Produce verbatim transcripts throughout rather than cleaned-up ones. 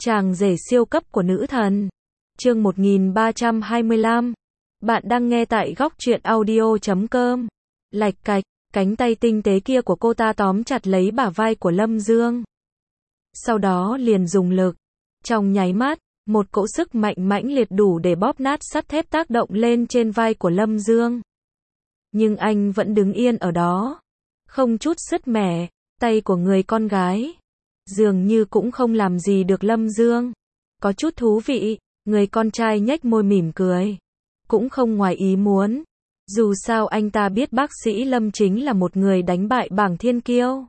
Chàng rể siêu cấp của nữ thần. Chương một nghìn ba trăm hai mươi lăm. Bạn đang nghe tại góc truyện audio chấm com. Lạch cạch, cánh tay tinh tế kia của cô ta tóm chặt lấy bả vai của Lâm Dương. Sau đó liền dùng lực. Trong nháy mắt, một cỗ sức mạnh mãnh liệt đủ để bóp nát sắt thép tác động lên trên vai của Lâm Dương. Nhưng anh vẫn đứng yên ở đó. Không chút sứt mẻ, tay của người con gái dường như cũng không làm gì được Lâm Dương. Có chút thú vị, người con trai nhếch môi mỉm cười. Cũng không ngoài ý muốn. Dù sao anh ta biết bác sĩ Lâm chính là một người đánh bại bảng thiên kiêu.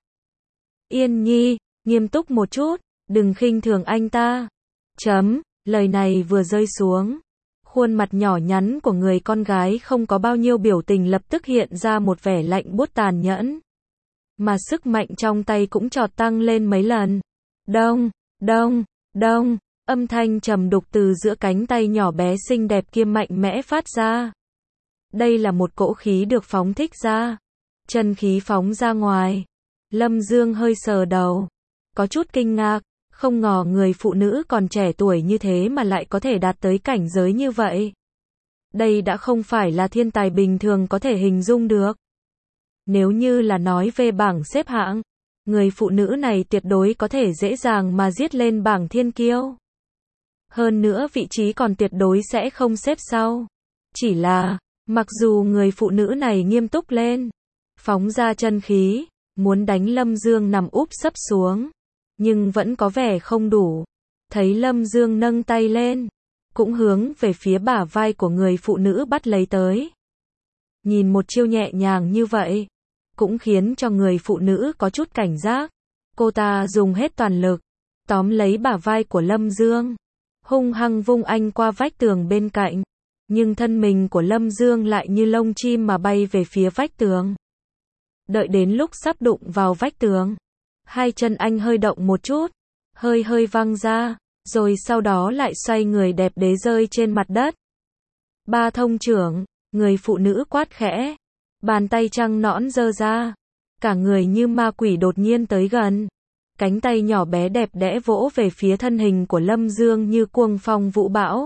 Yên Nhi, nghiêm túc một chút, đừng khinh thường anh ta. Chấm, lời này vừa rơi xuống. Khuôn mặt nhỏ nhắn của người con gái không có bao nhiêu biểu tình lập tức hiện ra một vẻ lạnh buốt tàn nhẫn. Mà sức mạnh trong tay cũng chọt tăng lên mấy lần. Đông, đông, đông, âm thanh trầm đục từ giữa cánh tay nhỏ bé xinh đẹp kia mạnh mẽ phát ra. Đây là một cỗ khí được phóng thích ra. Chân khí phóng ra ngoài. Lâm Dương hơi sờ đầu. Có chút kinh ngạc, không ngờ người phụ nữ còn trẻ tuổi như thế mà lại có thể đạt tới cảnh giới như vậy. Đây đã không phải là thiên tài bình thường có thể hình dung được. Nếu như là nói về bảng xếp hạng, người phụ nữ này tuyệt đối có thể dễ dàng mà giết lên bảng thiên kiêu. Hơn nữa vị trí còn tuyệt đối sẽ không xếp sau. Chỉ là, mặc dù người phụ nữ này nghiêm túc lên, phóng ra chân khí, muốn đánh Lâm Dương nằm úp sấp xuống, nhưng vẫn có vẻ không đủ. Thấy Lâm Dương nâng tay lên, cũng hướng về phía bả vai của người phụ nữ bắt lấy tới. Nhìn một chiêu nhẹ nhàng như vậy, cũng khiến cho người phụ nữ có chút cảnh giác. Cô ta dùng hết toàn lực, tóm lấy bả vai của Lâm Dương, hung hăng vung anh qua vách tường bên cạnh. Nhưng thân mình của Lâm Dương lại như lông chim mà bay về phía vách tường. Đợi đến lúc sắp đụng vào vách tường, hai chân anh hơi động một chút, hơi hơi văng ra, rồi sau đó lại xoay người đẹp đế rơi trên mặt đất. Ba thông trưởng, người phụ nữ quát khẽ, bàn tay trắng nõn giơ ra, cả người như ma quỷ đột nhiên tới gần. Cánh tay nhỏ bé đẹp đẽ vỗ về phía thân hình của Lâm Dương như cuồng phong vũ bão.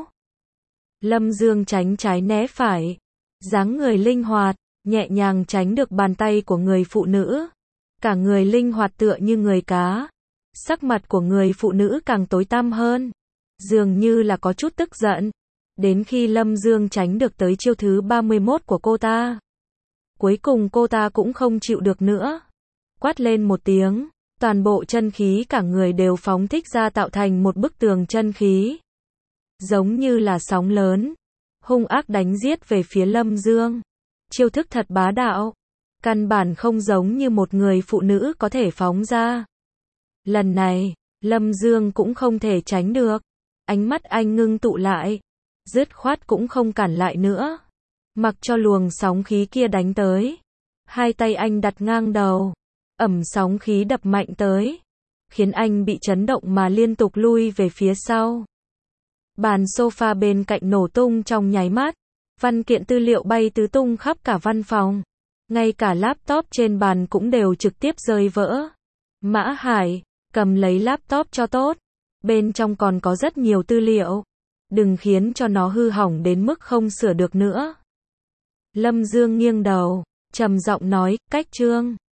Lâm Dương tránh trái né phải, dáng người linh hoạt, nhẹ nhàng tránh được bàn tay của người phụ nữ. Cả người linh hoạt tựa như người cá. Sắc mặt của người phụ nữ càng tối tăm hơn, dường như là có chút tức giận. Đến khi Lâm Dương tránh được tới chiêu thứ ba mươi mốt của cô ta, cuối cùng cô ta cũng không chịu được nữa. Quát lên một tiếng, toàn bộ chân khí cả người đều phóng thích ra tạo thành một bức tường chân khí. Giống như là sóng lớn, hung ác đánh giết về phía Lâm Dương. Chiêu thức thật bá đạo, căn bản không giống như một người phụ nữ có thể phóng ra. Lần này, Lâm Dương cũng không thể tránh được. Ánh mắt anh ngưng tụ lại, dứt khoát cũng không cản lại nữa. Mặc cho luồng sóng khí kia đánh tới. Hai tay anh đặt ngang đầu, ẩm sóng khí đập mạnh tới, khiến anh bị chấn động mà liên tục lui về phía sau. Bàn sofa bên cạnh nổ tung trong nháy mắt, văn kiện tư liệu bay tứ tung khắp cả văn phòng. Ngay cả laptop trên bàn cũng đều trực tiếp rơi vỡ. Mã Hải, cầm lấy laptop cho tốt. Bên trong còn có rất nhiều tư liệu. Đừng khiến cho nó hư hỏng đến mức không sửa được nữa. Lâm Dương nghiêng đầu, trầm giọng nói, cách chương.